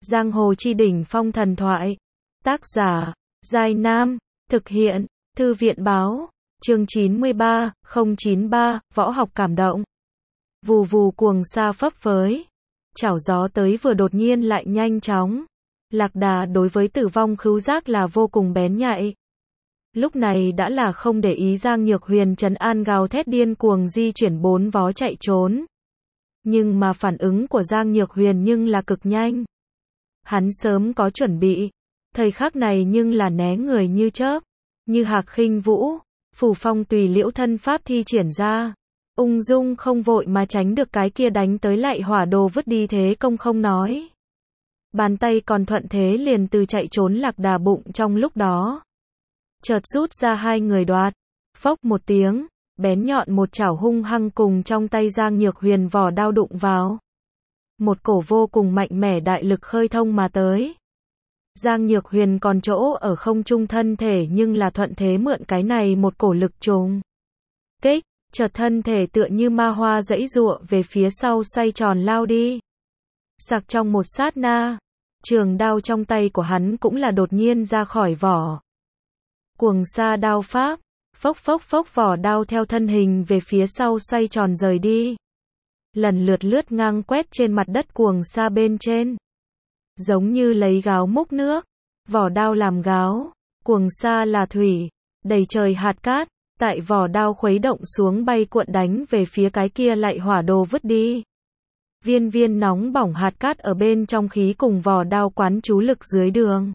Giang hồ chi đỉnh phong thần thoại. Tác giả, Giai Nam. Thực hiện, Thư viện báo. Chương 93, 093, võ học cảm động. Vù vù cuồng sa phấp phới. Chảo gió tới vừa đột nhiên lại nhanh chóng. Lạc Đà đối với tử vong khứu giác là vô cùng bén nhạy. Lúc này đã là không để ý Giang Nhược Huyền trấn an gào thét điên cuồng di chuyển bốn vó chạy trốn. Nhưng mà phản ứng của Giang Nhược Huyền nhưng là cực nhanh. Hắn sớm có chuẩn bị. Thời khắc này nhưng là né người như chớp. Như hạc khinh vũ. Phủ phong tùy liễu thân pháp thi triển ra. Ung dung không vội mà tránh được cái kia đánh tới lại hỏa đồ vứt đi thế công không nói. Bàn tay còn thuận thế liền từ chạy trốn Lạc Đà bụng trong lúc đó. Chợt rút ra hai người đoạt. Phốc một tiếng, bén nhọn một chảo hung hăng cùng trong tay Giang Nhược Huyền vỏ đao đụng vào. Một cổ vô cùng mạnh mẽ đại lực khơi thông mà tới. Giang Nhược Huyền còn chỗ ở không trung thân thể nhưng là thuận thế mượn cái này một cổ lực trùng kích, chợt thân thể tựa như ma hoa giãy giụa về phía sau xoay tròn lao đi. Sặc trong một sát na, trường đao trong tay của hắn cũng là đột nhiên ra khỏi vỏ. Cuồng sa đao pháp, phốc phốc phốc vỏ đao theo thân hình về phía sau xoay tròn rời đi. Lần lượt lướt ngang quét trên mặt đất cuồng sa bên trên. Giống như lấy gáo múc nước, vỏ đao làm gáo, cuồng sa là thủy, đầy trời hạt cát, tại vỏ đao khuấy động xuống bay cuộn đánh về phía cái kia lại hỏa đồ vứt đi. Viên viên nóng bỏng hạt cát ở bên trong khí cùng vỏ đao quán chú lực dưới đường.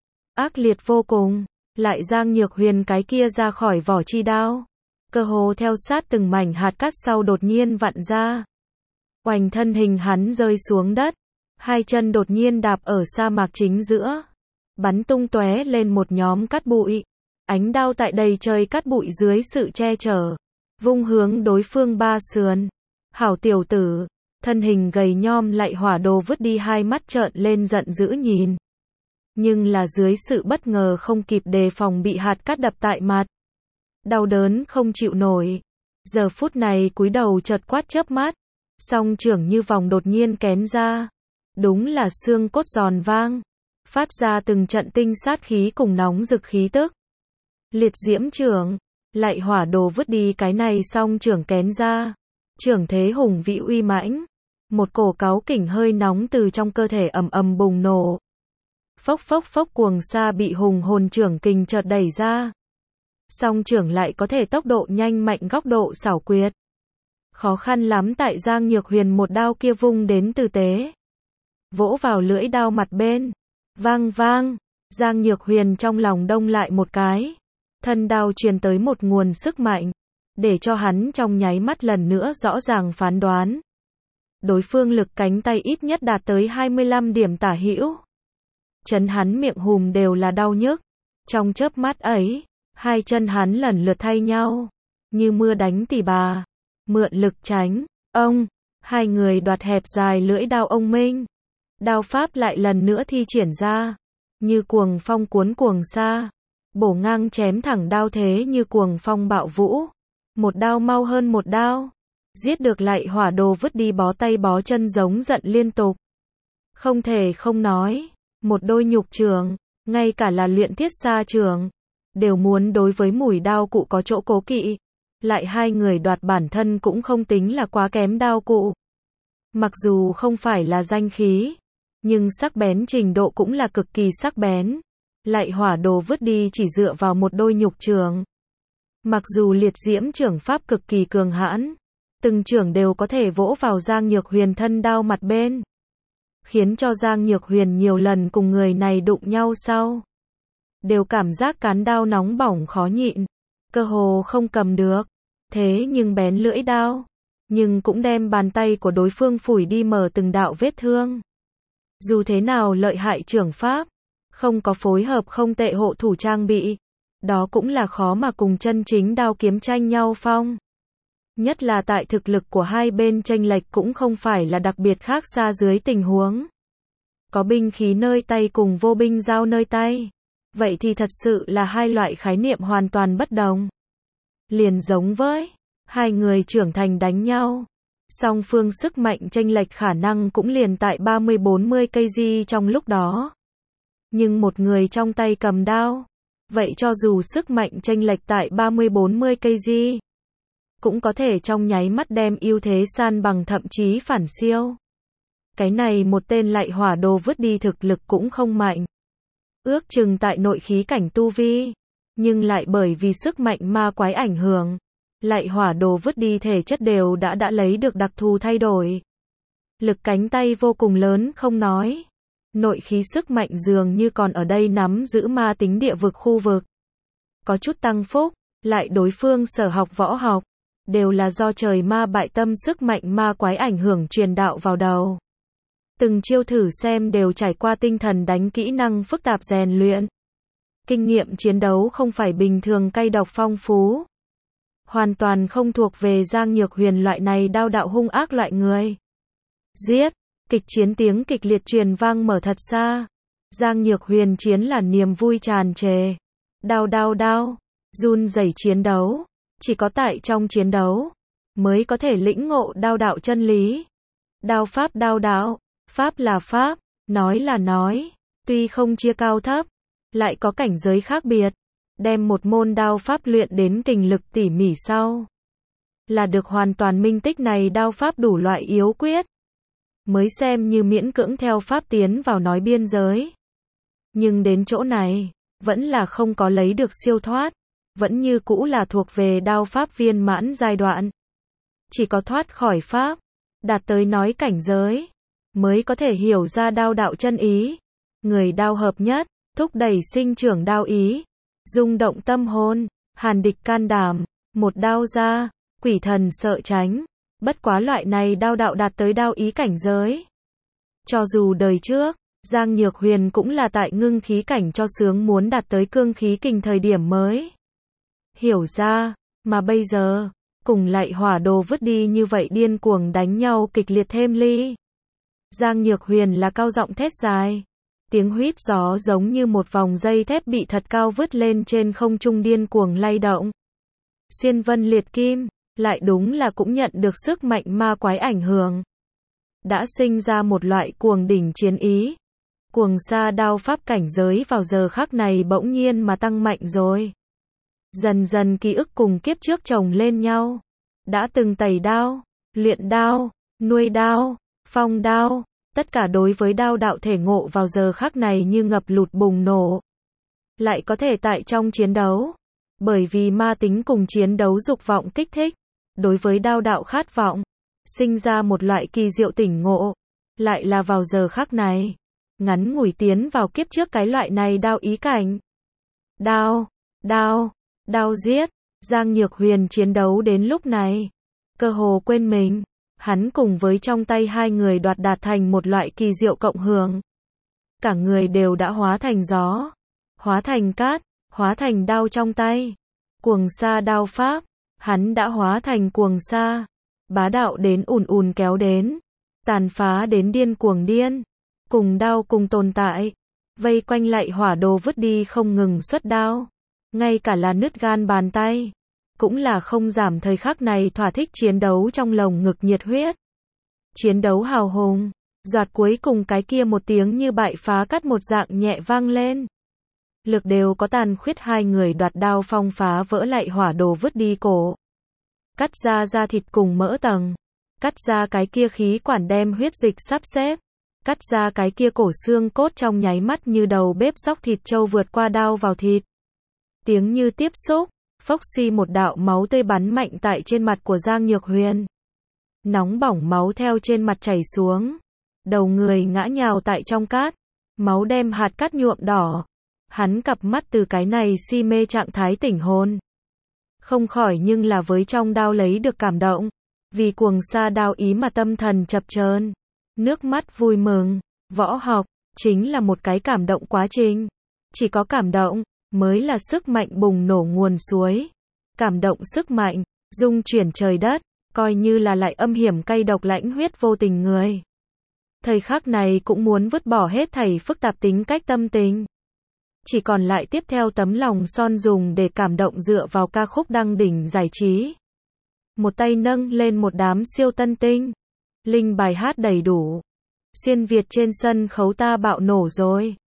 Ác liệt vô cùng, lại Giang Nhược Huyền cái kia ra khỏi vỏ chi đao. Cơ hồ theo sát từng mảnh hạt cát sau đột nhiên vặn ra. Oành thân hình hắn rơi xuống đất. Hai chân đột nhiên đạp ở sa mạc chính giữa. Bắn tung tóe lên một nhóm cát bụi. Ánh đao tại đầy trời cát bụi dưới sự che chở. Vung hướng đối phương ba sườn. Hảo tiểu tử. Thân hình gầy nhom lại hỏa đồ vứt đi hai mắt trợn lên giận dữ nhìn. Nhưng là dưới sự bất ngờ không kịp đề phòng bị hạt cát đập tại mặt. Đau đớn không chịu nổi. Giờ phút này cúi đầu chợt quát chớp mắt. Song trưởng như vòng đột nhiên kén ra. Đúng là xương cốt giòn vang. Phát ra từng trận tinh sát khí cùng nóng rực khí tức. Liệt diễm trưởng. Lại hỏa đồ vứt đi cái này song trưởng kén ra. Trưởng thế hùng vĩ uy mãnh. Một cổ cáu kỉnh hơi nóng từ trong cơ thể ầm ầm bùng nổ. Phốc phốc phốc cuồng sa bị hùng hồn trưởng kình chợt đẩy ra. Song trưởng lại có thể tốc độ nhanh mạnh góc độ xảo quyệt. Khó khăn lắm tại Giang Nhược Huyền một đao kia vung đến tư tế. Vỗ vào lưỡi đao mặt bên. Vang vang. Giang Nhược Huyền trong lòng đông lại một cái. Thân đao truyền tới một nguồn sức mạnh. Để cho hắn trong nháy mắt lần nữa rõ ràng phán đoán. Đối phương lực cánh tay ít nhất đạt tới 25 điểm tả hữu. Chân hắn miệng hùm đều là đau nhức. Trong chớp mắt ấy, hai chân hắn lần lượt thay nhau. Như mưa đánh tỉ bà. Mượn lực tránh. Ông. Hai người đoạt hẹp dài lưỡi đao ông minh. Đao pháp lại lần nữa thi triển ra. Như cuồng phong cuốn cuồng sa. Bổ ngang chém thẳng đao thế như cuồng phong bạo vũ. Một đao mau hơn một đao. Giết được lại hỏa đồ vứt đi bó tay bó chân giống giận liên tục. Không thể không nói. Một đôi nhục trường. Ngay cả là luyện thiết xa trường. Đều muốn đối với mùi đao cụ có chỗ cố kỵ. Lại hai người đoạt bản thân cũng không tính là quá kém đao cụ. Mặc dù không phải là danh khí. Nhưng sắc bén trình độ cũng là cực kỳ sắc bén. Lại hỏa đồ vứt đi chỉ dựa vào một đôi nhục trường. Mặc dù liệt diễm trưởng pháp cực kỳ cường hãn. Từng trưởng đều có thể vỗ vào Giang Nhược Huyền thân đao mặt bên. Khiến cho Giang Nhược Huyền nhiều lần cùng người này đụng nhau sau. Đều cảm giác cán đao nóng bỏng khó nhịn. Cơ hồ không cầm được. Thế nhưng bén lưỡi đao. Nhưng cũng đem bàn tay của đối phương phủi đi mở từng đạo vết thương. Dù thế nào lợi hại trưởng pháp. Không có phối hợp không tệ hộ thủ trang bị. Đó cũng là khó mà cùng chân chính đao kiếm tranh nhau phong. Nhất là tại thực lực của hai bên chênh lệch cũng không phải là đặc biệt khác xa dưới tình huống. Có binh khí nơi tay cùng vô binh giao nơi tay. Vậy thì thật sự là hai loại khái niệm hoàn toàn bất đồng. Liền giống với hai người trưởng thành đánh nhau. Song phương sức mạnh chênh lệch khả năng cũng liền tại 30-40 kg trong lúc đó. Nhưng một người trong tay cầm đao, vậy cho dù sức mạnh chênh lệch tại 30-40 kg, cũng có thể trong nháy mắt đem ưu thế san bằng thậm chí phản siêu. Cái này một tên Lạy Hỏa Đồ vứt đi thực lực cũng không mạnh. Ước chừng tại nội khí cảnh tu vi, nhưng lại bởi vì sức mạnh ma quái ảnh hưởng, Lạy Hỏa Đồ vứt đi thể chất đều đã lấy được đặc thù thay đổi. Lực cánh tay vô cùng lớn không nói. Nội khí sức mạnh dường như còn ở đây nắm giữ ma tính địa vực khu vực. Có chút tăng phúc, lại đối phương sở học võ học, đều là do trời ma bại tâm sức mạnh ma quái ảnh hưởng truyền đạo vào đầu. Từng chiêu thử xem đều trải qua tinh thần đánh kỹ năng phức tạp rèn luyện. Kinh nghiệm chiến đấu không phải bình thường cay độc phong phú. Hoàn toàn không thuộc về Giang Nhược Huyền loại này đao đạo hung ác loại người. Giết! Kịch chiến tiếng kịch liệt truyền vang mở thật xa. Giang Nhược Huyền chiến là niềm vui tràn trề. Đao đao đao, run rẩy chiến đấu. Chỉ có tại trong chiến đấu, mới có thể lĩnh ngộ đao đạo chân lý. Đao pháp đao đạo, pháp là pháp, nói là nói. Tuy không chia cao thấp, lại có cảnh giới khác biệt. Đem một môn đao pháp luyện đến kình lực tỉ mỉ sau, là được hoàn toàn minh tích này đao pháp đủ loại yếu quyết. Mới xem như miễn cưỡng theo pháp tiến vào nói biên giới. Nhưng đến chỗ này, vẫn là không có lấy được siêu thoát. Vẫn như cũ là thuộc về đao pháp viên mãn giai đoạn. Chỉ có thoát khỏi pháp, đạt tới nói cảnh giới, mới có thể hiểu ra đao đạo chân ý. Người đao hợp nhất, thúc đẩy sinh trưởng đao ý, rung động tâm hồn, hàn địch can đảm, một đao ra, quỷ thần sợ tránh. Bất quá loại này đao đạo đạt tới đao ý cảnh giới. Cho dù đời trước, Giang Nhược Huyền cũng là tại ngưng khí cảnh cho sướng muốn đạt tới cương khí kình thời điểm mới hiểu ra, mà bây giờ, cùng Lạy Hỏa Đồ vứt đi như vậy điên cuồng đánh nhau kịch liệt thêm ly. Giang Nhược Huyền là cao giọng thét dài. Tiếng huýt gió giống như một vòng dây thép bị thật cao vứt lên trên không trung điên cuồng lay động. Xuyên vân liệt kim, lại đúng là cũng nhận được sức mạnh ma quái ảnh hưởng. Đã sinh ra một loại cuồng đỉnh chiến ý. Cuồng sa đao pháp cảnh giới vào giờ khắc này bỗng nhiên mà tăng mạnh rồi. Dần dần ký ức cùng kiếp trước chồng lên nhau. Đã từng tẩy đao, luyện đao, nuôi đao, phong đao, tất cả đối với đao đạo thể ngộ vào giờ khắc này như ngập lụt bùng nổ. Lại có thể tại trong chiến đấu, bởi vì ma tính cùng chiến đấu dục vọng kích thích, đối với đao đạo khát vọng, sinh ra một loại kỳ diệu tỉnh ngộ. Lại là vào giờ khắc này, ngắn ngủi tiến vào kiếp trước cái loại này đao ý cảnh. Đao, đao, đao giết, Giang Nhược Huyền chiến đấu đến lúc này, cơ hồ quên mình, hắn cùng với trong tay hai người đạt thành một loại kỳ diệu cộng hưởng. Cả người đều đã hóa thành gió, hóa thành cát, hóa thành đao trong tay. Cuồng sa đao pháp, hắn đã hóa thành cuồng sa, bá đạo đến ùn ùn kéo đến, tàn phá đến điên cuồng điên, cùng đao cùng tồn tại, vây quanh Lạy Hỏa Đồ vứt đi không ngừng xuất đao, ngay cả là nứt gan bàn tay, cũng là không giảm thời khắc này thỏa thích chiến đấu trong lồng ngực nhiệt huyết. Chiến đấu hào hùng, giọt cuối cùng cái kia một tiếng như bại phá cắt một dạng nhẹ vang lên. Lực đều có tàn khuyết hai người đoạt đao phong phá vỡ Lạy Hỏa Đồ vứt đi cổ. Cắt ra da thịt cùng mỡ tầng. Cắt ra cái kia khí quản đem huyết dịch sắp xếp. Cắt ra cái kia cổ xương cốt trong nháy mắt như đầu bếp róc thịt trâu vượt qua đao vào thịt. Tiếng như tiếp xúc, phốc xi một đạo máu tươi bắn mạnh tại trên mặt của Giang Nhược Huyền. Nóng bỏng máu theo trên mặt chảy xuống. Đầu người ngã nhào tại trong cát. Máu đem hạt cát nhuộm đỏ. Hắn cặp mắt từ cái này si mê trạng thái tỉnh hồn. Không khỏi nhưng là với trong đao lấy được cảm động. Vì cuồng sa đao ý mà tâm thần chập chờn. Nước mắt vui mừng. Võ học, chính là một cái cảm động quá trình. Chỉ có cảm động, mới là sức mạnh bùng nổ nguồn suối. Cảm động sức mạnh, dung chuyển trời đất, coi như là lại âm hiểm cay độc lãnh huyết vô tình người. Thời khắc này cũng muốn vứt bỏ hết thảy phức tạp tính cách tâm tình. Chỉ còn lại tiếp theo tấm lòng son dùng để cảm động dựa vào ca khúc đăng đỉnh giải trí. một tay nâng lên một đám siêu tân tinh. Linh bài hát đầy đủ. Xuyên Việt trên sân khấu ta bạo nổ rồi.